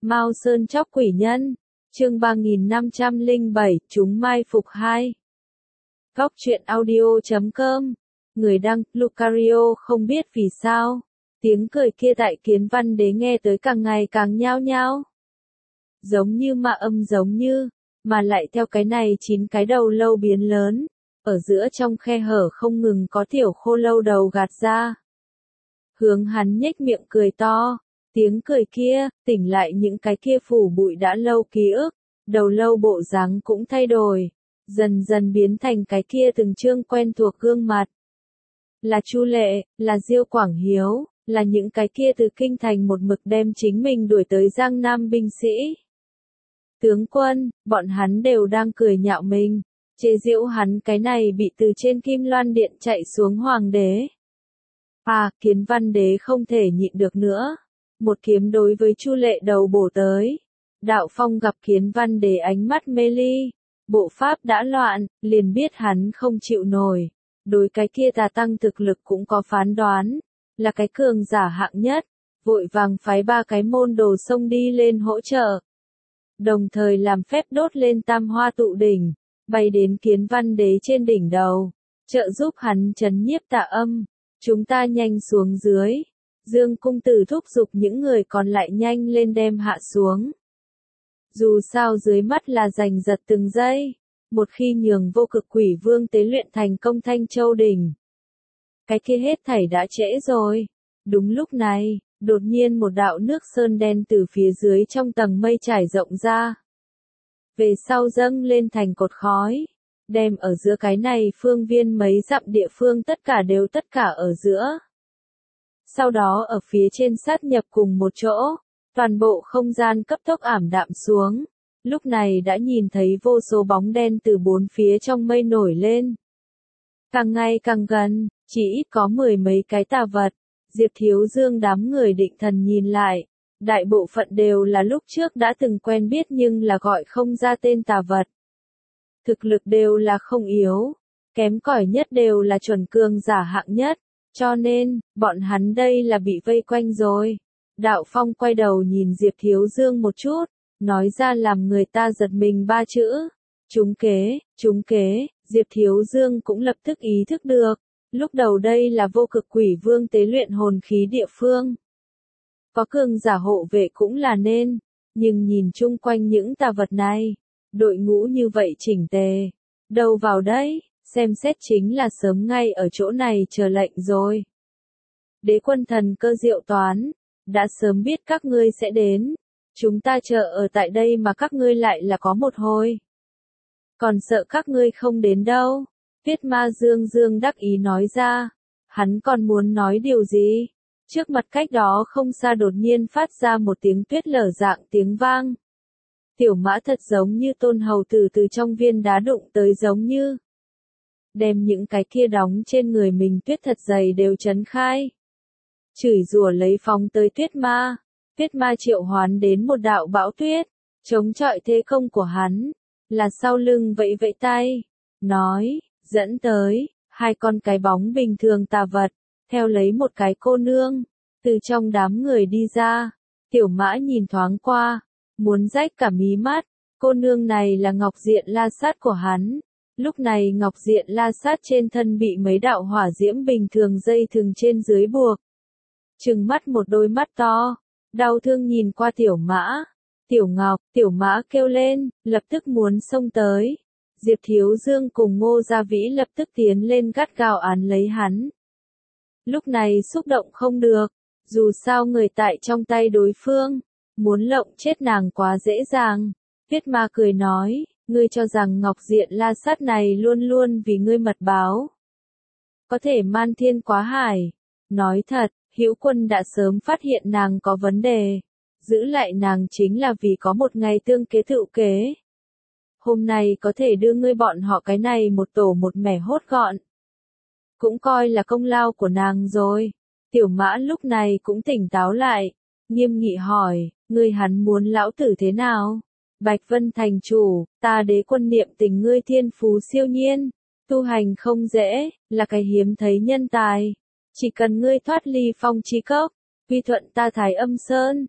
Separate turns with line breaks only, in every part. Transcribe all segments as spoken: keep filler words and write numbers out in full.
Mao Sơn chóc quỷ nhân, chương ba nghìn năm trăm lẻ bảy, chúng mai phục hai. Góc truyện audio chấm com, người đăng, Lucario không biết vì sao, tiếng cười kia tại Kiến Văn Đế nghe tới càng ngày càng nhao nhao. Giống như ma âm giống như, mà lại theo cái này chín cái đầu lâu biến lớn, ở giữa trong khe hở không ngừng có tiểu khô lâu đầu gạt ra. Hướng hắn nhếch miệng cười to, tiếng cười kia, tỉnh lại những cái kia phủ bụi đã lâu ký ức, đầu lâu bộ dáng cũng thay đổi, dần dần biến thành cái kia từng trương quen thuộc gương mặt. Là Chu Lệ, là Diêu Quảng Hiếu, là những cái kia từ kinh thành một mực đem chính mình đuổi tới Giang Nam binh sĩ. Tướng quân, bọn hắn đều đang cười nhạo mình, chế giễu hắn cái này bị từ trên Kim Loan Điện chạy xuống hoàng đế. À, Kiến Văn Đế không thể nhịn được nữa, một kiếm đối với Chu Lệ đầu bổ tới. Đạo Phong gặp Kiến Văn Đế ánh mắt mê ly, bộ pháp đã loạn, liền biết hắn không chịu nổi. Đối cái kia tà tăng thực lực cũng có phán đoán, là cái cường giả hạng nhất, vội vàng phái ba cái môn đồ xông đi lên hỗ trợ. Đồng thời làm phép đốt lên tam hoa tụ đỉnh, bay đến Kiến Văn Đế trên đỉnh đầu, trợ giúp hắn trấn nhiếp tà âm. Chúng ta nhanh xuống dưới. Dương cung tử thúc giục những người còn lại nhanh lên đem hạ xuống. Dù sao dưới mắt là giành giật từng giây. Một khi nhường vô cực quỷ vương tế luyện thành công Thanh Châu đỉnh, cái kia hết thảy đã trễ rồi. Đúng lúc này, đột nhiên một đạo nước sơn đen từ phía dưới trong tầng mây trải rộng ra. Về sau dâng lên thành cột khói. Đem ở giữa cái này phương viên mấy dặm địa phương tất cả đều tất cả ở giữa. Sau đó ở phía trên sát nhập cùng một chỗ, toàn bộ không gian cấp tốc ảm đạm xuống. Lúc này đã nhìn thấy vô số bóng đen từ bốn phía trong mây nổi lên. Càng ngày càng gần, chỉ ít có mười mấy cái tà vật. Diệp Thiếu Dương đám người định thần nhìn lại, đại bộ phận đều là lúc trước đã từng quen biết nhưng là gọi không ra tên tà vật. Thực lực đều là không yếu, kém cỏi nhất đều là chuẩn cường giả hạng nhất, cho nên, bọn hắn đây là bị vây quanh rồi. Đạo Phong quay đầu nhìn Diệp Thiếu Dương một chút, nói ra làm người ta giật mình ba chữ. Trúng kế, trúng kế, Diệp Thiếu Dương cũng lập tức ý thức được, lúc đầu đây là vô cực quỷ vương tế luyện hồn khí địa phương. Có cường giả hộ vệ cũng là nên, nhưng nhìn chung quanh những tà vật này. Đội ngũ như vậy chỉnh tề, đâu vào đấy, xem xét chính là sớm ngay ở chỗ này chờ lệnh rồi. Đế quân thần cơ diệu toán, đã sớm biết các ngươi sẽ đến, chúng ta chờ ở tại đây mà các ngươi lại là có một hồi. Còn sợ các ngươi không đến đâu, Tuyết Ma Dương Dương đắc ý nói ra, hắn còn muốn nói điều gì, trước mặt cách đó không xa đột nhiên phát ra một tiếng tuyết lở dạng tiếng vang. Tiểu Mã thật giống như tôn hầu tử từ trong viên đá đụng tới giống như. Đem những cái kia đóng trên người mình tuyết thật dày đều chấn khai. Chửi rủa lấy phóng tới tuyết ma. Tuyết ma triệu hoán đến một đạo bão tuyết. Chống chọi thế công của hắn. Là sau lưng vẫy vẫy tay. Nói, dẫn tới, hai con cái bóng bình thường tà vật. Theo lấy một cái cô nương. Từ trong đám người đi ra. Tiểu Mã nhìn thoáng qua. Muốn rách cả mí mắt, cô nương này là Ngọc Diện La Sát của hắn. Lúc này Ngọc Diện La Sát trên thân bị mấy đạo hỏa diễm bình thường dây thừng trên dưới buộc. Trừng mắt một đôi mắt to, đau thương nhìn qua Tiểu Mã. Tiểu Ngọc, Tiểu Mã kêu lên, lập tức muốn xông tới. Diệp Thiếu Dương cùng Ngô Gia Vĩ lập tức tiến lên gắt gao án lấy hắn. Lúc này xúc động không được, dù sao người tại trong tay đối phương. Muốn lộng chết nàng quá dễ dàng. Tuyết Ma cười nói, ngươi cho rằng Ngọc Diện La Sát này luôn luôn vì ngươi mật báo. Có thể man thiên quá hải. Nói thật, Hữu Quân đã sớm phát hiện nàng có vấn đề. Giữ lại nàng chính là vì có một ngày tương kế tựu kế. Hôm nay có thể đưa ngươi bọn họ cái này một tổ một mẻ hốt gọn. Cũng coi là công lao của nàng rồi. Tiểu Mã lúc này cũng tỉnh táo lại. Nghiêm nghị hỏi, ngươi hắn muốn lão tử thế nào? Bạch Vân thành chủ, ta Đế quân niệm tình ngươi thiên phú siêu nhiên, tu hành không dễ, là cái hiếm thấy nhân tài. Chỉ cần ngươi thoát ly phong chi cốc, quy thuận ta Thái Âm Sơn,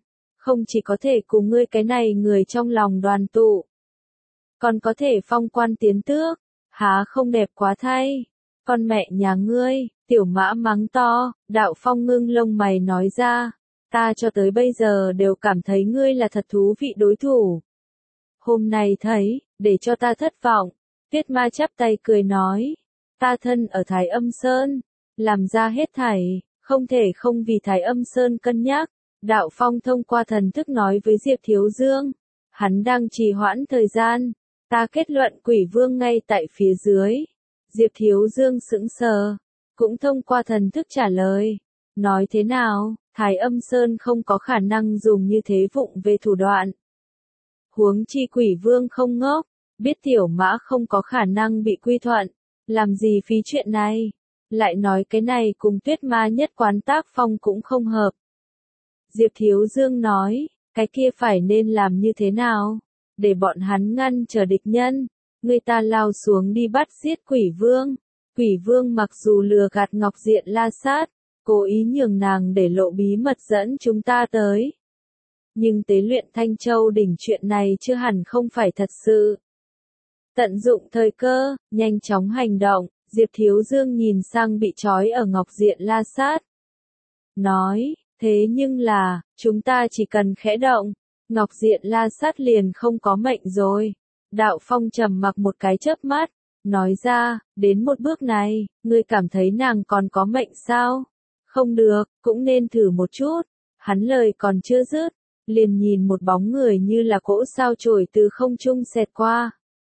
không chỉ có thể cùng ngươi cái này người trong lòng đoàn tụ, còn có thể phong quan tiến tước, há không đẹp quá thay. Con mẹ nhà ngươi, Tiểu Mã mắng to. Đạo Phong ngưng lông mày nói ra, ta cho tới bây giờ đều cảm thấy ngươi là thật thú vị đối thủ. Hôm nay thấy, để cho ta thất vọng. Tuyết Ma chắp tay cười nói, ta thân ở Thái Âm Sơn, làm ra hết thảy, không thể không vì Thái Âm Sơn cân nhắc. Đạo Phong thông qua thần thức nói với Diệp Thiếu Dương, hắn đang trì hoãn thời gian, ta kết luận Quỷ Vương ngay tại phía dưới. Diệp Thiếu Dương sững sờ, cũng thông qua thần thức trả lời, nói thế nào, Thái Âm Sơn không có khả năng dùng như thế vụng về thủ đoạn. Huống chi Quỷ Vương không ngốc, biết Tiểu Mã không có khả năng bị quy thuận, làm gì phí chuyện này, lại nói cái này cùng Tuyết Ma nhất quán tác phong cũng không hợp. Diệp Thiếu Dương nói, cái kia phải nên làm như thế nào, để bọn hắn ngăn trở địch nhân, người ta lao xuống đi bắt giết Quỷ Vương. Quỷ Vương mặc dù lừa gạt Ngọc Diện La Sát, cố ý nhường nàng để lộ bí mật dẫn chúng ta tới. Nhưng tế luyện Thanh Châu đỉnh chuyện này chưa hẳn không phải thật sự. Tận dụng thời cơ, nhanh chóng hành động, Diệp Thiếu Dương nhìn sang bị trói ở Ngọc Diện La Sát. Nói, thế nhưng là, chúng ta chỉ cần khẽ động, Ngọc Diện La Sát liền không có mệnh rồi. Đạo Phong trầm mặc một cái chớp mắt, nói ra, đến một bước này, ngươi cảm thấy nàng còn có mệnh sao? Không được, cũng nên thử một chút. Hắn lời còn chưa dứt, liền nhìn một bóng người như là cỗ sao chổi từ không trung xẹt qua.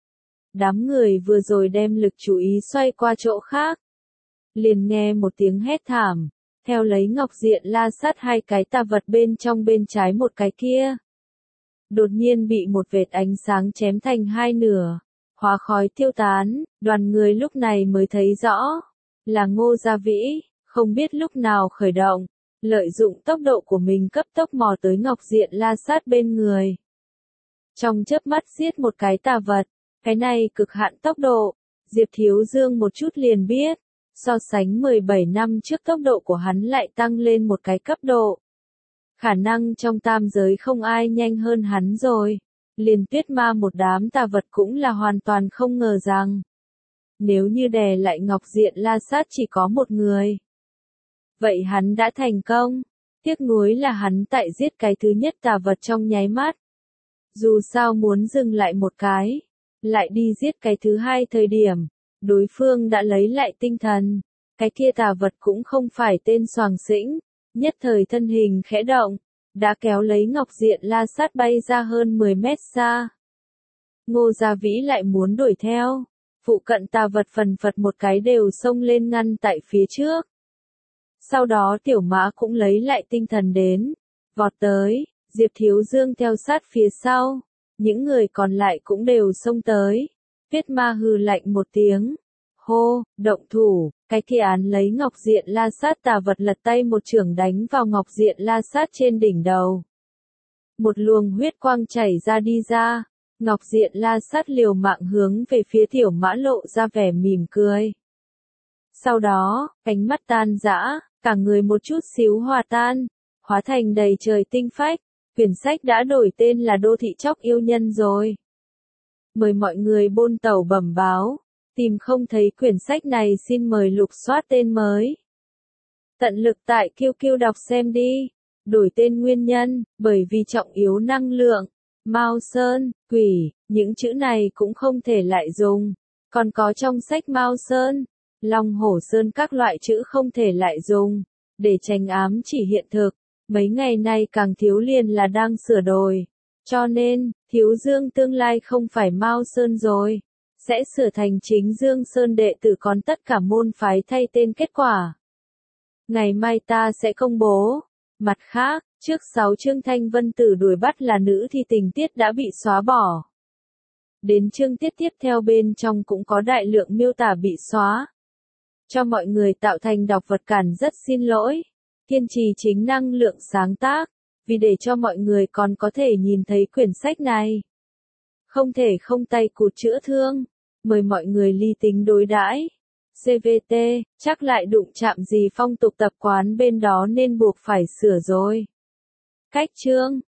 Đám người vừa rồi đem lực chú ý xoay qua chỗ khác. Liền nghe một tiếng hét thảm, theo lấy Ngọc Diện La Sát hai cái tà vật bên trong bên trái một cái kia. Đột nhiên bị một vệt ánh sáng chém thành hai nửa, hóa khói tiêu tán, đoàn người lúc này mới thấy rõ, là Ngô Gia Vĩ, không biết lúc nào khởi động, lợi dụng tốc độ của mình cấp tốc mò tới Ngọc Diện La Sát bên người. Trong chớp mắt giết một cái tà vật, cái này cực hạn tốc độ, Diệp Thiếu Dương một chút liền biết, so sánh mười bảy năm trước tốc độ của hắn lại tăng lên một cái cấp độ. Khả năng trong tam giới không ai nhanh hơn hắn rồi. Liền Tuyết Ma một đám tà vật cũng là hoàn toàn không ngờ rằng, nếu như đè lại Ngọc Diện La Sát chỉ có một người, vậy hắn đã thành công. Tiếc nuối là hắn tại giết cái thứ nhất tà vật trong nháy mắt. Dù sao muốn dừng lại một cái, lại đi giết cái thứ hai thời điểm, đối phương đã lấy lại tinh thần. Cái kia tà vật cũng không phải tên Soàng Xĩnh, nhất thời thân hình khẽ động, đã kéo lấy Ngọc Diện La Sát bay ra hơn mười mét xa. Ngô Gia Vĩ lại muốn đuổi theo, phụ cận tà vật phần phật một cái đều xông lên ngăn tại phía trước. Sau đó Tiểu Mã cũng lấy lại tinh thần đến, vọt tới, Diệp Thiếu Dương theo sát phía sau, những người còn lại cũng đều xông tới. Tuyết Ma hừ lạnh một tiếng, hô, động thủ, cái kia án lấy Ngọc Diện La Sát tà vật lật tay một chưởng đánh vào Ngọc Diện La Sát trên đỉnh đầu. Một luồng huyết quang chảy ra đi ra, Ngọc Diện La Sát liều mạng hướng về phía Tiểu Mã lộ ra vẻ mỉm cười. Sau đó, ánh mắt tan rã, cả người một chút xíu hòa tan, hóa thành đầy trời tinh phách. Quyển sách đã đổi tên là Đô thị Chóc Yêu Nhân rồi. Mời mọi người bôn tàu bẩm báo, tìm không thấy quyển sách này xin mời lục soát tên mới. Tận lực tại Q Q đọc xem đi. Đổi tên nguyên nhân, bởi vì trọng yếu năng lượng, Mao Sơn, quỷ, những chữ này cũng không thể lại dùng. Còn có trong sách Mao Sơn, Long Hổ Sơn các loại chữ không thể lại dùng, để tránh ám chỉ hiện thực. Mấy ngày nay càng thiếu liền là đang sửa đổi. Cho nên, Thiếu Dương tương lai không phải Mao Sơn rồi, sẽ sửa thành chính Dương Sơn đệ tử còn tất cả môn phái thay tên kết quả. Ngày mai ta sẽ công bố. Mặt khác, trước sáu chương Thanh Vân Tử đuổi bắt là nữ thì tình tiết đã bị xóa bỏ. Đến chương tiết tiếp theo bên trong cũng có đại lượng miêu tả bị xóa. Cho mọi người tạo thành đọc vật cản rất xin lỗi. Kiên trì chính năng lượng sáng tác, vì để cho mọi người còn có thể nhìn thấy quyển sách này. Không thể không tay cụt chữa thương, mời mọi người ly tính đối đãi. xê vê tê, chắc lại đụng chạm gì phong tục tập quán bên đó nên buộc phải sửa rồi. Cách chương